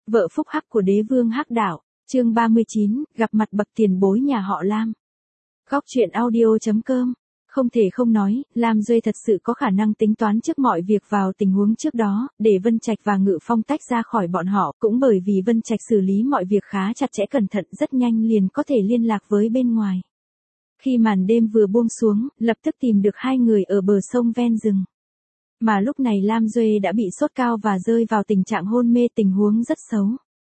Vợ phúc hắc của đế vương Hắc Đạo, chương 39, gặp mặt bậc tiền bối nhà họ Lam. Góc truyện audio.com. Không thể không nói, Lam Duệ thật sự có khả năng tính toán trước mọi việc vào tình huống trước đó, để Vân Trạch và Ngự Phong tách ra khỏi bọn họ, cũng bởi vì Vân Trạch xử lý mọi việc khá chặt chẽ cẩn thận, rất nhanh liền có thể liên lạc với bên ngoài. Khi màn đêm vừa buông xuống, lập tức tìm được hai người ở bờ sông ven rừng. Mà lúc này Lam Duệ đã bị sốt cao và rơi vào tình trạng hôn mê, tình huống rất xấu.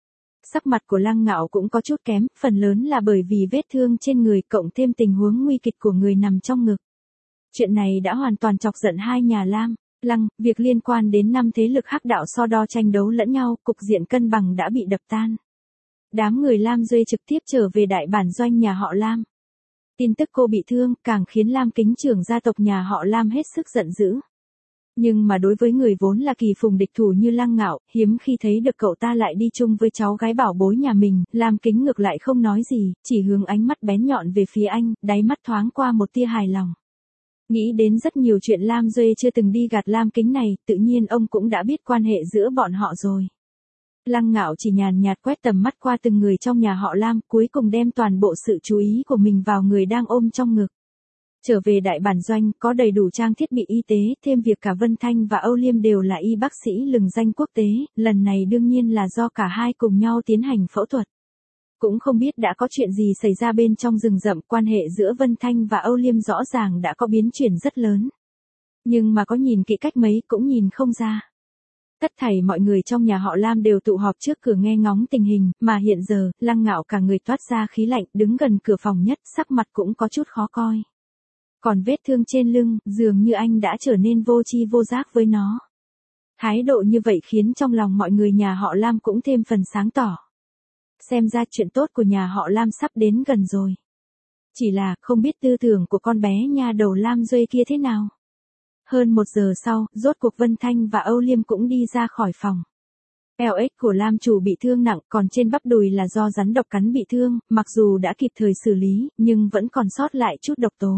Sắc mặt của Lăng Ngạo cũng có chút kém, phần lớn là bởi vì vết thương trên người cộng thêm tình huống nguy kịch của người nằm trong ngực. Chuyện này đã hoàn toàn chọc giận hai nhà Lam, Lăng, việc liên quan đến 5 thế lực Hắc Đạo so đo tranh đấu lẫn nhau, cục diện cân bằng đã bị đập tan. Đám người Lam Duệ trực tiếp trở về đại bản doanh nhà họ Lam. Tin tức cô bị thương càng khiến Lam Kính trưởng gia tộc nhà họ Lam hết sức giận dữ. Nhưng mà đối với người vốn là kỳ phùng địch thủ như Lăng Ngạo, hiếm khi thấy được cậu ta lại đi chung với cháu gái bảo bối nhà mình, Lam Kính ngược lại không nói gì, chỉ hướng ánh mắt bén nhọn về phía anh, đáy mắt thoáng qua một tia hài lòng. Nghĩ đến rất nhiều chuyện Lam Duệ chưa từng đi gạt Lam Kính này, tự nhiên ông cũng đã biết quan hệ giữa bọn họ rồi. Lăng Ngạo chỉ nhàn nhạt quét tầm mắt qua từng người trong nhà họ Lam, cuối cùng đem toàn bộ sự chú ý của mình vào người đang ôm trong ngực. Trở về đại bản doanh, có đầy đủ trang thiết bị y tế, thêm việc cả Vân Thanh và Âu Liêm đều là y bác sĩ lừng danh quốc tế, lần này đương nhiên là do cả hai cùng nhau tiến hành phẫu thuật. Cũng không biết đã có chuyện gì xảy ra bên trong rừng rậm, quan hệ giữa Vân Thanh và Âu Liêm rõ ràng đã có biến chuyển rất lớn. Nhưng mà có nhìn kỹ cách mấy cũng nhìn không ra. Tất thảy mọi người trong nhà họ Lam đều tụ họp trước cửa nghe ngóng tình hình, mà hiện giờ, Lăng Ngạo cả người toát ra khí lạnh, đứng gần cửa phòng nhất, sắc mặt cũng có chút khó coi. Còn vết thương trên lưng, dường như anh đã trở nên vô tri vô giác với nó. Thái độ như vậy khiến trong lòng mọi người nhà họ Lam cũng thêm phần sáng tỏ. Xem ra chuyện tốt của nhà họ Lam sắp đến gần rồi. Chỉ là không biết tư tưởng của con bé nha đầu Lam Duệ kia thế nào. Hơn 1 giờ sau, rốt cuộc Vân Thanh và Âu Liêm cũng đi ra khỏi phòng. LX của Lam chủ bị thương nặng, còn trên bắp đùi là do rắn độc cắn bị thương, mặc dù đã kịp thời xử lý, nhưng vẫn còn sót lại chút độc tố.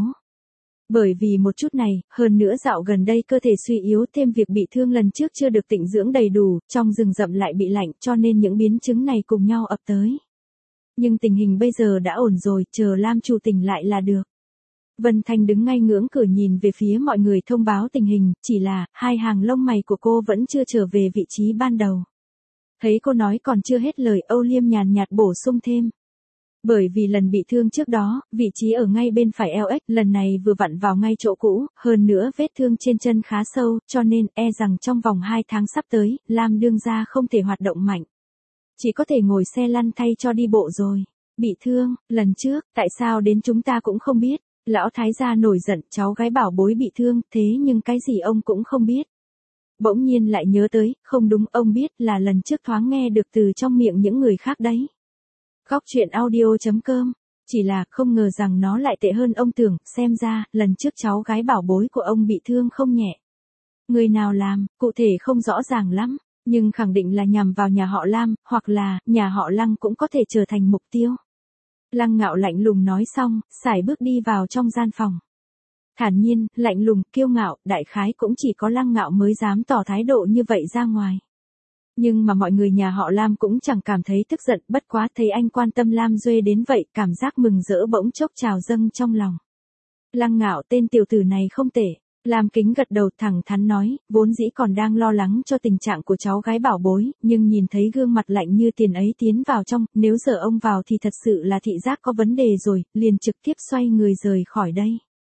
Bởi vì một chút này, hơn nữa dạo gần đây cơ thể suy yếu, thêm việc bị thương lần trước chưa được tịnh dưỡng đầy đủ, trong rừng rậm lại bị lạnh, cho nên những biến chứng này cùng nhau ập tới. Nhưng tình hình bây giờ đã ổn rồi, chờ Lam chủ tỉnh lại là được. Vân Thanh đứng ngay ngưỡng cửa nhìn về phía mọi người thông báo tình hình, chỉ là, hai hàng lông mày của cô vẫn chưa trở về vị trí ban đầu. Thấy cô nói còn chưa hết lời, Âu Liêm nhàn nhạt bổ sung thêm. Bởi vì lần bị thương trước đó, vị trí ở ngay bên phải LX, lần này vừa vặn vào ngay chỗ cũ, hơn nữa vết thương trên chân khá sâu, cho nên rằng trong vòng 2 tháng sắp tới, Lam đương gia không thể hoạt động mạnh. Chỉ có thể ngồi xe lăn thay cho đi bộ rồi. Bị thương, lần trước, tại sao đến chúng ta cũng không biết. Lão thái gia nổi giận, cháu gái bảo bối bị thương, thế nhưng cái gì ông cũng không biết. Bỗng nhiên lại nhớ tới, không đúng, ông biết là lần trước thoáng nghe được từ trong miệng những người khác đấy. Góc truyện audio.com. Chỉ là không ngờ rằng nó lại tệ hơn ông tưởng, xem ra, lần trước cháu gái bảo bối của ông bị thương không nhẹ. Người nào làm, cụ thể không rõ ràng lắm, nhưng khẳng định là nhằm vào nhà họ Lam, hoặc là, nhà họ Lăng cũng có thể trở thành mục tiêu. Lăng Ngạo lạnh lùng nói xong, sải bước đi vào trong gian phòng. Thản nhiên, lạnh lùng, kiêu ngạo, đại khái cũng chỉ có Lăng Ngạo mới dám tỏ thái độ như vậy ra ngoài. Nhưng mà mọi người nhà họ Lam cũng chẳng cảm thấy tức giận, bất quá thấy anh quan tâm Lam Duệ đến vậy, cảm giác mừng rỡ bỗng chốc trào dâng trong lòng. Lăng Ngạo, tên tiểu tử này không tệ. Lam Kính gật đầu thẳng thắn nói, vốn dĩ còn đang lo lắng cho tình trạng của cháu gái bảo bối, nhưng nhìn thấy gương mặt lạnh như tiền ấy tiến vào trong, nếu giờ ông vào thì thật sự là thị giác có vấn đề rồi, liền trực tiếp xoay người rời khỏi đây.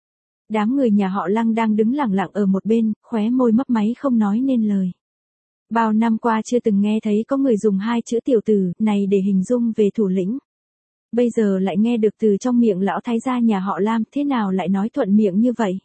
Đám người nhà họ Lăng đang đứng lặng lặng ở một bên, khóe môi mấp máy không nói nên lời. Bao năm qua chưa từng nghe thấy có người dùng 2 chữ tiểu tử này để hình dung về thủ lĩnh. Bây giờ lại nghe được từ trong miệng lão thái gia nhà họ Lam, thế nào lại nói thuận miệng như vậy.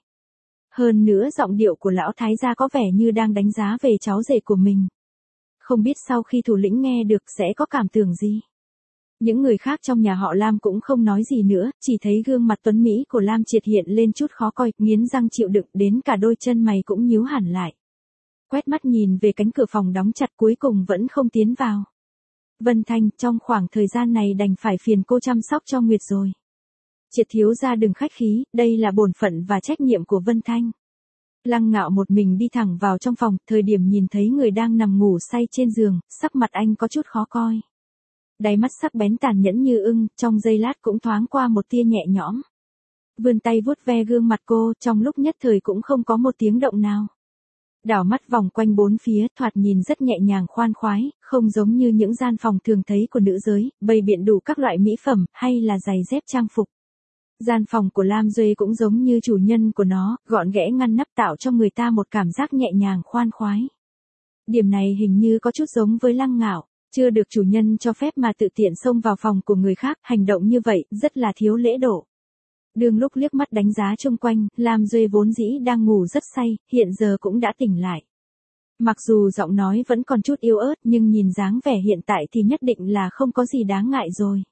Hơn nữa giọng điệu của lão thái gia có vẻ như đang đánh giá về cháu rể của mình. Không biết sau khi thủ lĩnh nghe được sẽ có cảm tưởng gì. Những người khác trong nhà họ Lam cũng không nói gì nữa, chỉ thấy gương mặt tuấn Mỹ của Lam Triệt hiện lên chút khó coi, nghiến răng chịu đựng, đến cả đôi chân mày cũng nhíu hẳn lại. Quét mắt nhìn về cánh cửa phòng đóng chặt, cuối cùng vẫn không tiến vào. Vân Thanh, trong khoảng thời gian này đành phải phiền cô chăm sóc cho Nguyệt rồi. Triệt thiếu gia đừng khách khí, đây là bổn phận và trách nhiệm của Vân Thanh. Lăng Ngạo một mình đi thẳng vào trong phòng, thời điểm nhìn thấy người đang nằm ngủ say trên giường, sắc mặt anh có chút khó coi. Đáy mắt sắc bén tàn nhẫn như ưng, trong giây lát cũng thoáng qua một tia nhẹ nhõm. Vươn tay vuốt ve gương mặt cô, trong lúc nhất thời cũng không có một tiếng động nào. Đảo mắt vòng quanh bốn phía, thoạt nhìn rất nhẹ nhàng khoan khoái, không giống như những gian phòng thường thấy của nữ giới, bày biện đủ các loại mỹ phẩm, hay là giày dép trang phục. Gian phòng của Lam Duệ cũng giống như chủ nhân của nó, gọn ghẽ ngăn nắp tạo cho người ta một cảm giác nhẹ nhàng khoan khoái. Điểm này hình như có chút giống với Lăng Ngạo, chưa được chủ nhân cho phép mà tự tiện xông vào phòng của người khác, hành động như vậy, rất là thiếu lễ độ. Đường lúc liếc mắt đánh giá xung quanh, Lam Duệ vốn dĩ đang ngủ rất say, hiện giờ cũng đã tỉnh lại. Mặc dù giọng nói vẫn còn chút yếu ớt nhưng nhìn dáng vẻ hiện tại thì nhất định là không có gì đáng ngại rồi.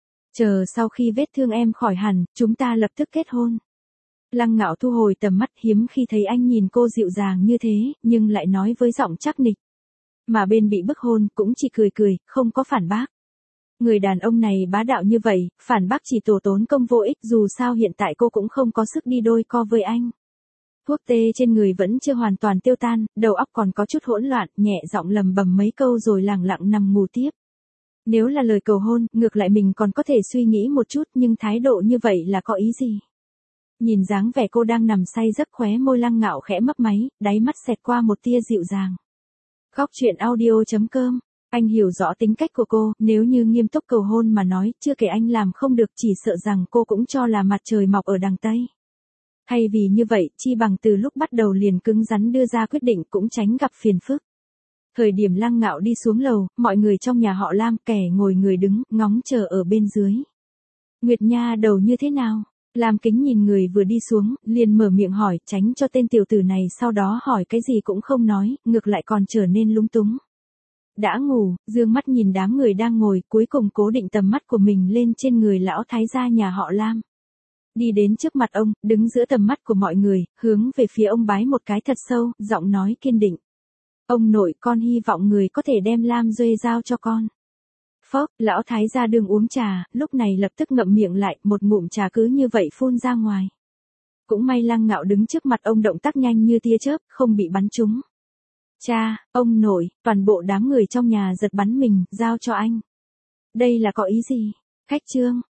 Chờ sau khi vết thương em khỏi hẳn, chúng ta lập tức kết hôn. Lăng Ngạo thu hồi tầm mắt, hiếm khi thấy anh nhìn cô dịu dàng như thế, nhưng lại nói với giọng chắc nịch. Mà bên bị bức hôn cũng chỉ cười cười, không có phản bác. Người đàn ông này bá đạo như vậy, phản bác chỉ tổ tốn công vô ích, dù sao hiện tại cô cũng không có sức đi đôi co với anh. Thuốc tê trên người vẫn chưa hoàn toàn tiêu tan, đầu óc còn có chút hỗn loạn, nhẹ giọng lầm bầm mấy câu rồi lẳng lặng nằm ngủ tiếp. Nếu là lời cầu hôn, ngược lại mình còn có thể suy nghĩ một chút, nhưng thái độ như vậy là có ý gì? Nhìn dáng vẻ cô đang nằm say giấc, khóe môi Lăng Ngạo khẽ mấp máy, đáy mắt xẹt qua một tia dịu dàng. Góc truyện audio.com. Anh hiểu rõ tính cách của cô, nếu như nghiêm túc cầu hôn mà nói, chưa kể anh làm không được, chỉ sợ rằng cô cũng cho là mặt trời mọc ở đằng Tây. Thay vì như vậy, chi bằng từ lúc bắt đầu liền cứng rắn đưa ra quyết định, cũng tránh gặp phiền phức. Thời điểm Lăng Ngạo đi xuống lầu, mọi người trong nhà họ Lam, kẻ ngồi người đứng, ngóng chờ ở bên dưới. Nguyệt Nha đầu như thế nào? Lam Kính nhìn người vừa đi xuống, liền mở miệng hỏi, tránh cho tên tiểu tử này sau đó hỏi cái gì cũng không nói, ngược lại còn trở nên lúng túng. Đã ngủ, dương mắt nhìn đám người đang ngồi, cuối cùng cố định tầm mắt của mình lên trên người lão thái gia nhà họ Lam. Đi đến trước mặt ông, đứng giữa tầm mắt của mọi người, hướng về phía ông bái một cái thật sâu, giọng nói kiên định. Ông nội, con hy vọng người có thể đem Lam Duệ giao cho con. Phốc, lão thái gia đương uống trà, lúc này lập tức ngậm miệng lại, một ngụm trà cứ như vậy phun ra ngoài. Cũng may Lăng Ngạo đứng trước mặt ông động tác nhanh như tia chớp, không bị bắn trúng. Cha, ông nội, toàn bộ đám người trong nhà giật bắn mình, giao cho anh. Đây là có ý gì? Khách trương,